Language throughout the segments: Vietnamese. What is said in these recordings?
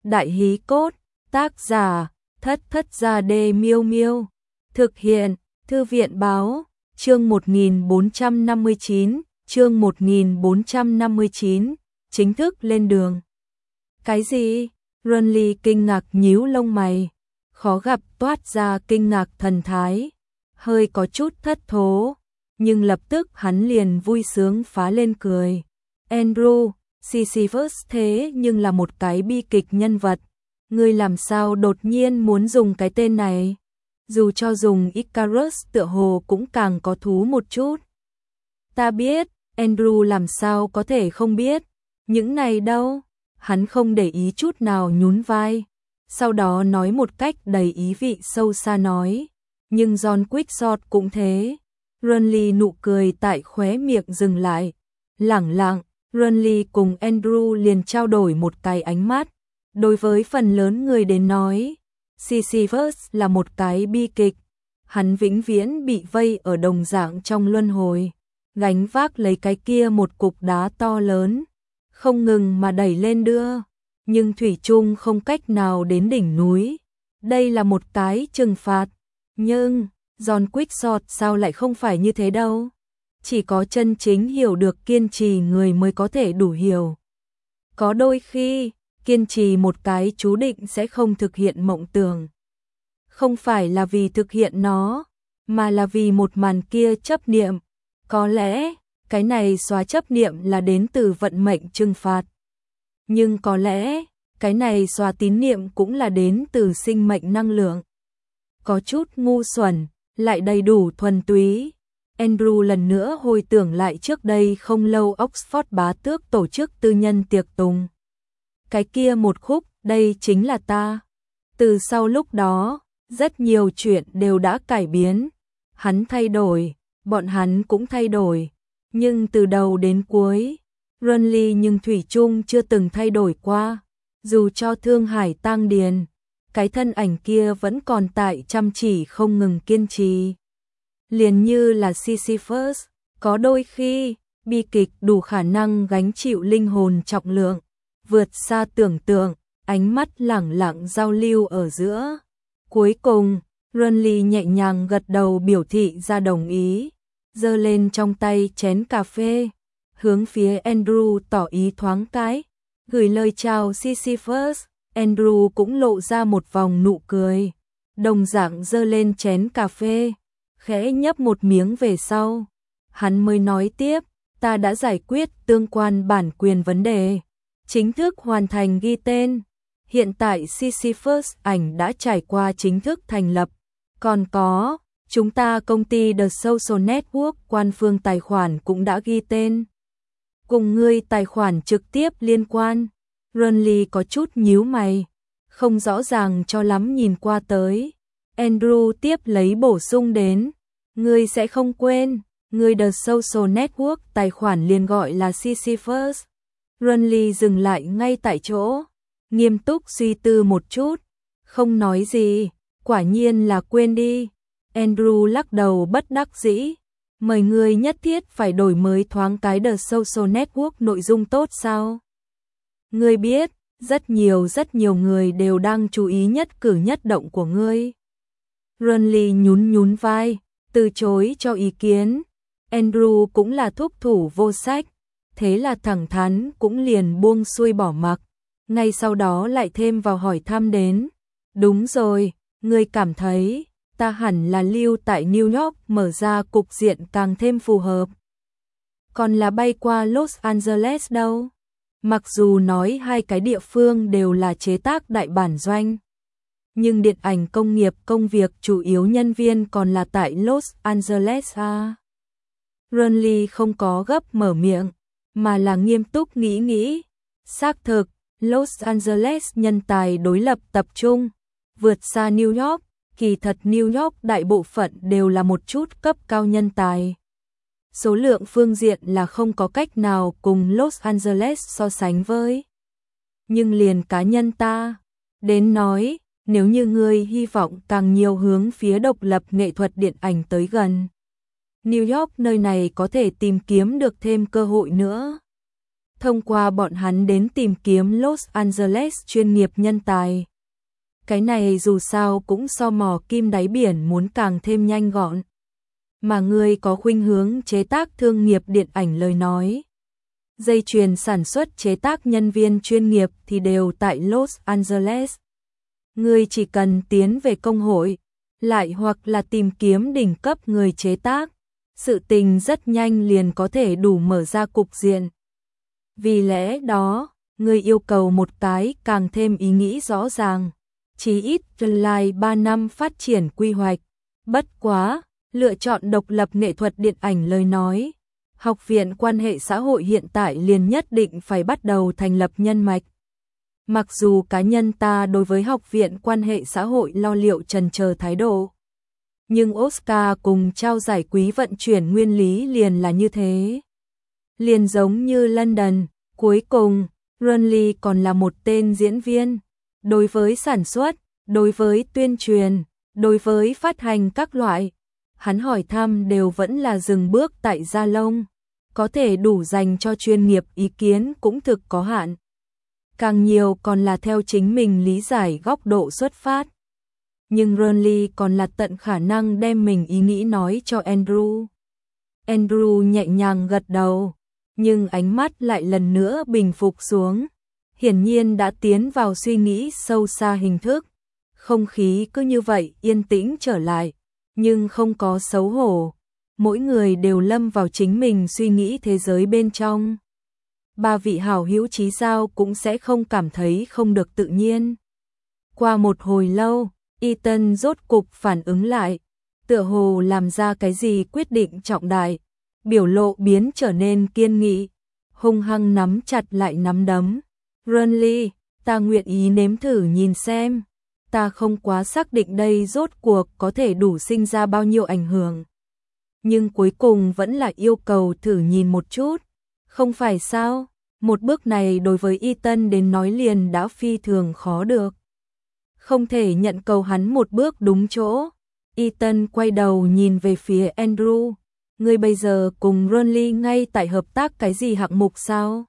Đại hí cốt, tác giả, Thất Thất Gia Đê Miêu Miêu. Thực hiện, Thư viện báo, chương 1459, chương 1459, chính thức lên đường. Cái gì? Runly kinh ngạc nhíu lông mày, khó gặp toát ra kinh ngạc thần thái, hơi có chút thất thố, nhưng lập tức hắn liền vui sướng phá lên cười. Andrew, Sisyphus thế nhưng là một cái bi kịch nhân vật, ngươi làm sao đột nhiên muốn dùng cái tên này? Dù cho dùng Icarus tựa hồ cũng càng có thú một chút. Ta biết, Andrew làm sao có thể không biết, những này đâu. Hắn không để ý chút nào nhún vai, sau đó nói một cách đầy ý vị sâu xa nói, nhưng John Quickshot cũng thế. Runly nụ cười tại khóe miệng dừng lại, lẳng lặng, Runly cùng Andrew liền trao đổi một cái ánh mắt. Đối với phần lớn người đến nói, Sisyphus là một cái bi kịch, hắn vĩnh viễn bị vây ở đồng dạng trong luân hồi, gánh vác lấy cái kia một cục đá to lớn, không ngừng mà đẩy lên đưa, nhưng thủy chung không cách nào đến đỉnh núi. Đây là một cái trừng phạt, nhưng John Quickshot sao lại không phải như thế đâu. Chỉ có chân chính hiểu được kiên trì người mới có thể đủ hiểu. Có đôi khi, kiên trì một cái chú định sẽ không thực hiện mộng tưởng. Không phải là vì thực hiện nó, mà là vì một màn kia chấp niệm. Có lẽ, cái này xóa chấp niệm là đến từ vận mệnh trừng phạt. Nhưng có lẽ, cái này xóa tín niệm cũng là đến từ sinh mệnh năng lượng. Có chút ngu xuẩn, lại đầy đủ thuần túy. Andrew lần nữa hồi tưởng lại trước đây không lâu Oxford bá tước tổ chức tư nhân tiệc tùng. Cái kia một khúc, đây chính là ta. Từ sau lúc đó, rất nhiều chuyện đều đã cải biến. Hắn thay đổi, bọn hắn cũng thay đổi. Nhưng từ đầu đến cuối, Runly nhưng thủy chung chưa từng thay đổi qua. Dù cho Thương Hải tang điền, cái thân ảnh kia vẫn còn tại chăm chỉ không ngừng kiên trì. Liền như là Sisyphus, có đôi khi, bi kịch đủ khả năng gánh chịu linh hồn trọng lượng, vượt xa tưởng tượng, ánh mắt lẳng lặng giao lưu ở giữa. Cuối cùng, Runly nhẹ nhàng gật đầu biểu thị ra đồng ý, giơ lên trong tay chén cà phê, hướng phía Andrew tỏ ý thoáng cái, gửi lời chào Sisyphus. Andrew cũng lộ ra một vòng nụ cười, đồng dạng giơ lên chén cà phê, khẽ nhấp một miếng về sau. Hắn mới nói tiếp, ta đã giải quyết tương quan bản quyền vấn đề, chính thức hoàn thành ghi tên. Hiện tại Sisyphus ảnh đã trải qua chính thức thành lập. Còn có, chúng ta công ty The Social Network quan phương tài khoản cũng đã ghi tên. Cùng ngươi tài khoản trực tiếp liên quan. Runly có chút nhíu mày, không rõ ràng cho lắm nhìn qua tới. Andrew tiếp lấy bổ sung đến, ngươi sẽ không quên, ngươi The Social Network tài khoản liền gọi là Sisyphus. Runly dừng lại ngay tại chỗ, nghiêm túc suy tư một chút, không nói gì, quả nhiên là quên đi. Andrew lắc đầu bất đắc dĩ, mời ngươi nhất thiết phải đổi mới thoáng cái The Social Network nội dung tốt sao? Ngươi biết, rất nhiều người đều đang chú ý nhất cử nhất động của ngươi. Runly nhún vai, từ chối cho ý kiến. Andrew cũng là thúc thủ vô sách, thế là thẳng thắn cũng liền buông xuôi bỏ mặc. Ngay sau đó lại thêm vào hỏi thăm đến, đúng rồi, ngươi cảm thấy ta hẳn là lưu tại New York mở ra cục diện càng thêm phù hợp, còn là bay qua Los Angeles đâu? Mặc dù nói hai cái địa phương đều là chế tác đại bản doanh, nhưng điện ảnh công nghiệp công việc chủ yếu nhân viên còn là tại Los Angeles à? Runly không có gấp mở miệng, mà là nghiêm túc nghĩ. Xác thực, Los Angeles nhân tài đối lập tập trung, vượt xa New York, kỳ thật New York đại bộ phận đều là một chút cấp cao nhân tài. Số lượng phương diện là không có cách nào cùng Los Angeles so sánh với. Nhưng liền cá nhân ta, đến nói, nếu như ngươi hy vọng càng nhiều hướng phía độc lập nghệ thuật điện ảnh tới gần, New York nơi này có thể tìm kiếm được thêm cơ hội nữa. thông qua bọn hắn đến tìm kiếm Los Angeles chuyên nghiệp nhân tài. Cái này dù sao cũng so mò kim đáy biển muốn càng thêm nhanh gọn. Mà ngươi có khuynh hướng chế tác thương nghiệp điện ảnh lời nói. Dây chuyền sản xuất chế tác nhân viên chuyên nghiệp thì đều tại Los Angeles. Ngươi chỉ cần tiến về công hội, lại hoặc là tìm kiếm đỉnh cấp người chế tác, sự tình rất nhanh liền có thể đủ mở ra cục diện. Vì lẽ đó, ngươi yêu cầu một cái càng thêm ý nghĩ rõ ràng, chí ít tương lai 3 năm phát triển quy hoạch. Bất quá, lựa chọn độc lập nghệ thuật điện ảnh lời nói, Học viện quan hệ xã hội hiện tại liền nhất định phải bắt đầu thành lập nhân mạch. Mặc dù cá nhân ta đối với Học viện quan hệ xã hội lo liệu chần chờ thái độ, nhưng Oscar cùng trao giải quý vận chuyển nguyên lý liền là như thế. Liền giống như London, cuối cùng, Runley còn là một tên diễn viên. Đối với sản xuất, đối với tuyên truyền, đối với phát hành các loại, hắn hỏi thăm đều vẫn là dừng bước tại da lông, có thể đủ dành cho chuyên nghiệp ý kiến cũng thực có hạn. Càng nhiều còn là theo chính mình lý giải góc độ xuất phát. Nhưng Runley còn là tận khả năng đem mình ý nghĩ nói cho Andrew. Andrew nhẹ nhàng gật đầu, nhưng ánh mắt lại lần nữa bình phục xuống. Hiển nhiên đã tiến vào suy nghĩ sâu xa hình thức. Không khí cứ như vậy yên tĩnh trở lại, nhưng không có xấu hổ. Mỗi người đều lâm vào chính mình suy nghĩ thế giới bên trong. Ba vị hảo hữu chí giao cũng sẽ không cảm thấy không được tự nhiên. Qua một hồi lâu, Ethan rốt cục phản ứng lại, tựa hồ làm ra cái gì quyết định trọng đại, biểu lộ biến trở nên kiên nghị, hung hăng nắm chặt lại nắm đấm. Runley, ta nguyện ý nếm thử nhìn xem, ta không quá xác định đây rốt cuộc có thể đủ sinh ra bao nhiêu ảnh hưởng. Nhưng cuối cùng vẫn là yêu cầu thử nhìn một chút, không phải sao? Một bước này đối với Ethan đến nói liền đã phi thường khó được. Không thể nhận cầu hắn một bước đúng chỗ. Ethan quay đầu nhìn về phía Andrew. Ngươi bây giờ cùng Runley ngay tại hợp tác cái gì hạng mục sao?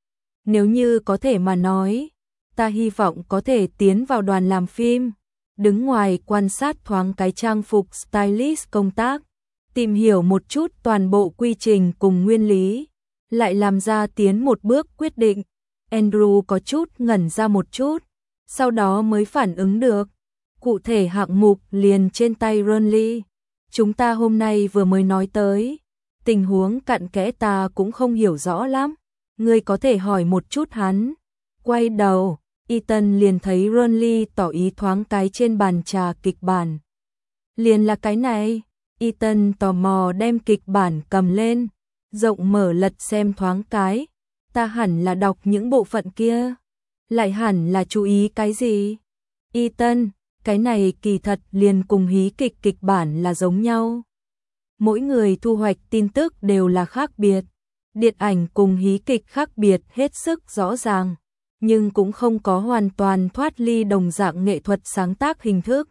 Nếu như có thể mà nói, ta hy vọng có thể tiến vào đoàn làm phim, đứng ngoài quan sát thoáng cái trang phục stylist công tác, tìm hiểu một chút toàn bộ quy trình cùng nguyên lý, lại làm ra tiến một bước quyết định. Andrew có chút ngẩn ra một chút, sau đó mới phản ứng được. Cụ thể hạng mục liền trên tay Runley. Chúng ta hôm nay vừa mới nói tới, tình huống cặn kẽ ta cũng không hiểu rõ lắm. Ngươi có thể hỏi một chút hắn. Quay đầu, Ethan liền thấy Runley tỏ ý thoáng cái trên bàn trà kịch bản. Liền là cái này. Ethan tò mò đem kịch bản cầm lên, rộng mở lật xem thoáng cái. Ta hẳn là đọc những bộ phận kia. Lại hẳn là chú ý cái gì? Ethan, cái này kỳ thật liền cùng hí kịch kịch bản là giống nhau. Mỗi người thu hoạch tin tức đều là khác biệt. Điện ảnh cùng hí kịch khác biệt hết sức rõ ràng, nhưng cũng không có hoàn toàn thoát ly đồng dạng nghệ thuật sáng tác hình thức.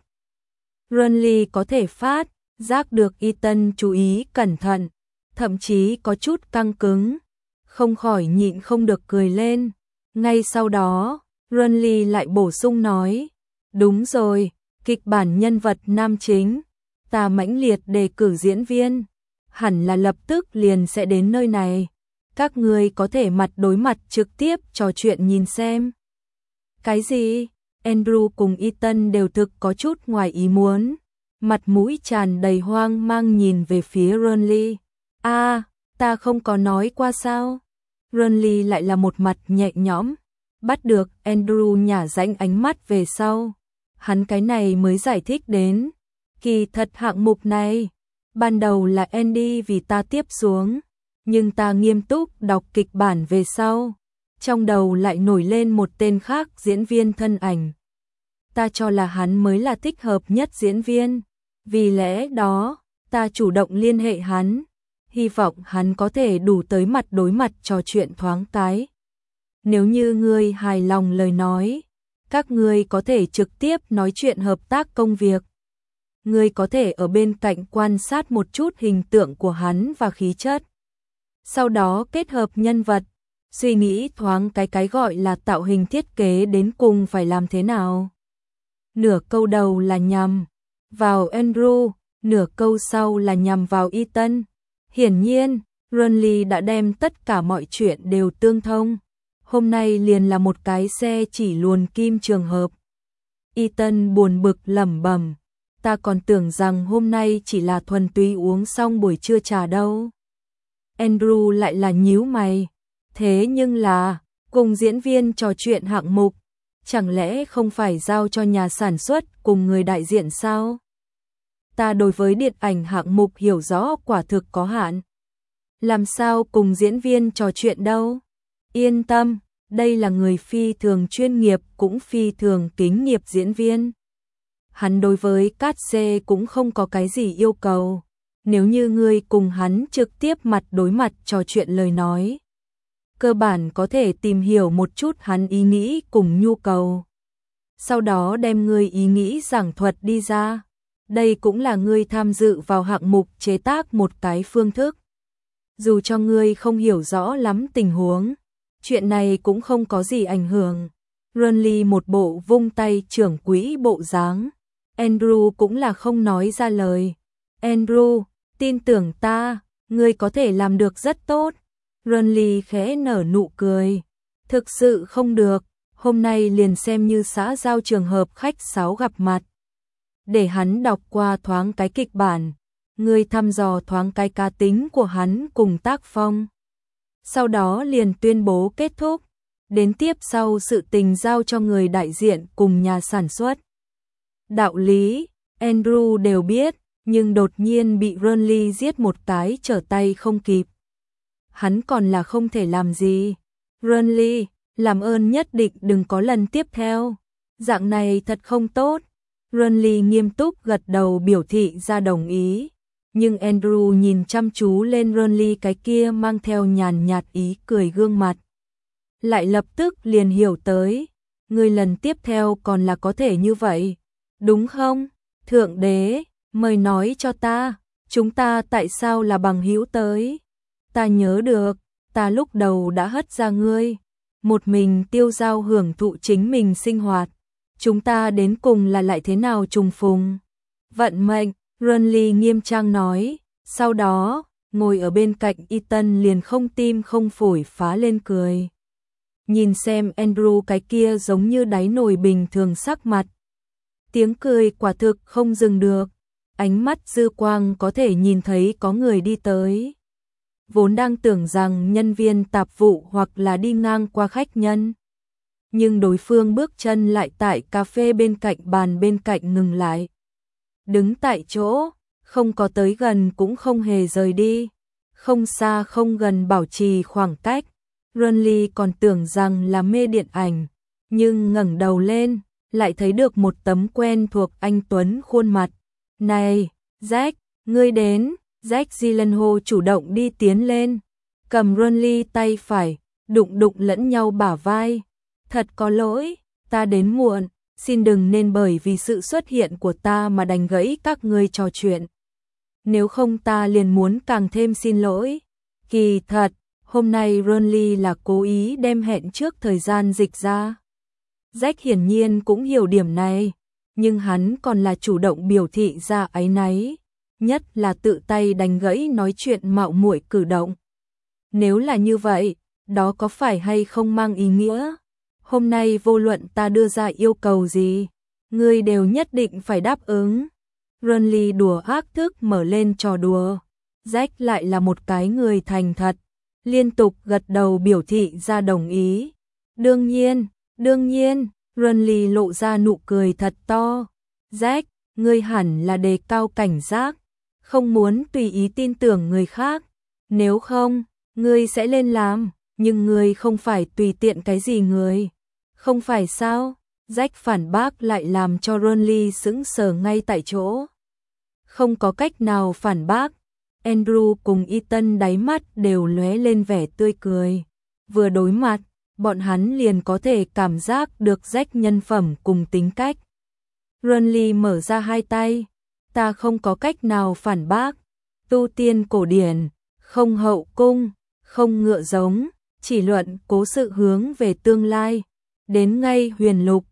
Runley có thể phát giác được Ethan chú ý cẩn thận, thậm chí có chút căng cứng, không khỏi nhịn không được cười lên. Ngay sau đó, Runley lại bổ sung nói, đúng rồi, kịch bản nhân vật nam chính, ta mãnh liệt đề cử diễn viên, hẳn là lập tức liền sẽ đến nơi này. Các người có thể mặt đối mặt trực tiếp trò chuyện nhìn xem. Cái gì? Andrew cùng Ethan đều thực có chút ngoài ý muốn, mặt mũi tràn đầy hoang mang nhìn về phía Runley. Ta không có nói qua sao? Runley lại là một mặt nhẹ nhõm, bắt được Andrew nhả rãnh ánh mắt về sau. Hắn cái này mới giải thích đến, kỳ thật hạng mục này, ban đầu là Andy vì ta tiếp xuống, nhưng ta nghiêm túc đọc kịch bản về sau, trong đầu lại nổi lên một tên khác diễn viên thân ảnh. Ta cho là hắn mới là thích hợp nhất diễn viên, vì lẽ đó, ta chủ động liên hệ hắn, hy vọng hắn có thể đủ tới mặt đối mặt trò chuyện thoáng cái. Nếu như ngươi hài lòng lời nói, các ngươi có thể trực tiếp nói chuyện hợp tác công việc. Ngươi có thể ở bên cạnh quan sát một chút hình tượng của hắn và khí chất. Sau đó kết hợp nhân vật, suy nghĩ thoáng cái gọi là tạo hình thiết kế đến cùng phải làm thế nào. Nửa câu đầu là nhằm vào Andrew, nửa câu sau là nhằm vào Ethan. Hiển nhiên, Renly đã đem tất cả mọi chuyện đều tương thông. Hôm nay liền là một cái xe chỉ luồn kim trường hợp. Ethan buồn bực lẩm bẩm, ta còn tưởng rằng hôm nay chỉ là thuần túy uống xong buổi trưa trà đâu. Andrew lại là nhíu mày, thế nhưng là, cùng diễn viên trò chuyện hạng mục, chẳng lẽ không phải giao cho nhà sản xuất cùng người đại diện sao? Ta đối với điện ảnh hạng mục hiểu rõ quả thực có hạn. Làm sao cùng diễn viên trò chuyện đâu? Yên tâm, đây là người phi thường chuyên nghiệp cũng phi thường kính nghiệp diễn viên. Hắn đối với cát xê cũng không có cái gì yêu cầu. Nếu như ngươi cùng hắn trực tiếp mặt đối mặt trò chuyện lời nói, cơ bản có thể tìm hiểu một chút hắn ý nghĩ cùng nhu cầu. Sau đó đem ngươi ý nghĩ giảng thuật đi ra. Đây cũng là ngươi tham dự vào hạng mục chế tác một cái phương thức. Dù cho ngươi không hiểu rõ lắm tình huống, chuyện này cũng không có gì ảnh hưởng. Renly một bộ vung tay trưởng quỹ bộ dáng. Andrew cũng là không nói ra lời. Andrew, tin tưởng ta, ngươi có thể làm được rất tốt. Renly khẽ nở nụ cười. Thực sự không được, hôm nay liền xem như xã giao trường hợp khách sáo gặp mặt. Để hắn đọc qua thoáng cái kịch bản, ngươi thăm dò thoáng cái cá tính của hắn cùng tác phong. Sau đó liền tuyên bố kết thúc, đến tiếp sau sự tình giao cho người đại diện cùng nhà sản xuất. Đạo lý, Andrew đều biết, nhưng đột nhiên bị Renly giết một cái trở tay không kịp. Hắn còn là không thể làm gì. Renly, làm ơn nhất định đừng có lần tiếp theo. Dạng này thật không tốt. Renly nghiêm túc gật đầu biểu thị ra đồng ý. Nhưng Andrew nhìn chăm chú lên Renly cái kia mang theo nhàn nhạt ý cười gương mặt. Lại lập tức liền hiểu tới. Người lần tiếp theo còn là có thể như vậy. Đúng không? Thượng đế, mời nói cho ta. Chúng ta tại sao là bằng hữu tới? Ta nhớ được, ta lúc đầu đã hất ra ngươi. Một mình tiêu dao hưởng thụ chính mình sinh hoạt. Chúng ta đến cùng là lại thế nào trùng phùng? Vận mệnh, Renly nghiêm trang nói. Sau đó, ngồi ở bên cạnh Ethan liền không tim không phổi phá lên cười. Nhìn xem Andrew cái kia giống như đáy nồi bình thường sắc mặt. Tiếng cười quả thực không dừng được. Ánh mắt dư quang có thể nhìn thấy có người đi tới. Vốn đang tưởng rằng nhân viên tạp vụ hoặc là đi ngang qua khách nhân. Nhưng đối phương bước chân lại tại cà phê bên cạnh bàn bên cạnh ngừng lại. Đứng tại chỗ, không có tới gần cũng không hề rời đi. Không xa không gần bảo trì khoảng cách. Renly còn tưởng rằng là mê điện ảnh. Nhưng ngẩng đầu lên, lại thấy được một tấm quen thuộc anh Tuấn khuôn mặt. Này, Jack, ngươi đến. Jack Gyllenhaal chủ động đi tiến lên, cầm Renly tay phải, đụng đụng lẫn nhau bả vai. Thật có lỗi, ta đến muộn, xin đừng nên bởi vì sự xuất hiện của ta mà đánh gãy các ngươi trò chuyện. Nếu không ta liền muốn càng thêm xin lỗi. Kỳ thật, hôm nay Renly là cố ý đem hẹn trước thời gian dịch ra. Jack hiển nhiên cũng hiểu điểm này, nhưng hắn còn là chủ động biểu thị ra áy náy. Nhất là tự tay đánh gãy nói chuyện mạo muội cử động. Nếu là như vậy, đó có phải hay không mang ý nghĩa? Hôm nay vô luận ta đưa ra yêu cầu gì, ngươi đều nhất định phải đáp ứng. Renly đùa ác thức mở lên trò đùa. Jack lại là một cái người thành thật, liên tục gật đầu biểu thị ra đồng ý. Đương nhiên, Renly lộ ra nụ cười thật to. Jack, ngươi hẳn là đề cao cảnh giác. Không muốn tùy ý tin tưởng người khác, nếu không, ngươi sẽ lên làm, nhưng ngươi không phải tùy tiện cái gì người. Không phải sao? Jack phản bác lại làm cho Renly sững sờ ngay tại chỗ. Không có cách nào phản bác, Andrew cùng Ethan đáy mắt đều lóe lên vẻ tươi cười. Vừa đối mặt, bọn hắn liền có thể cảm giác được Jack nhân phẩm cùng tính cách. Renly mở ra hai tay. Ta không có cách nào phản bác. Tu tiên cổ điển, không hậu cung, không ngựa giống, chỉ luận cố sự hướng về tương lai. Đến ngay huyền lục,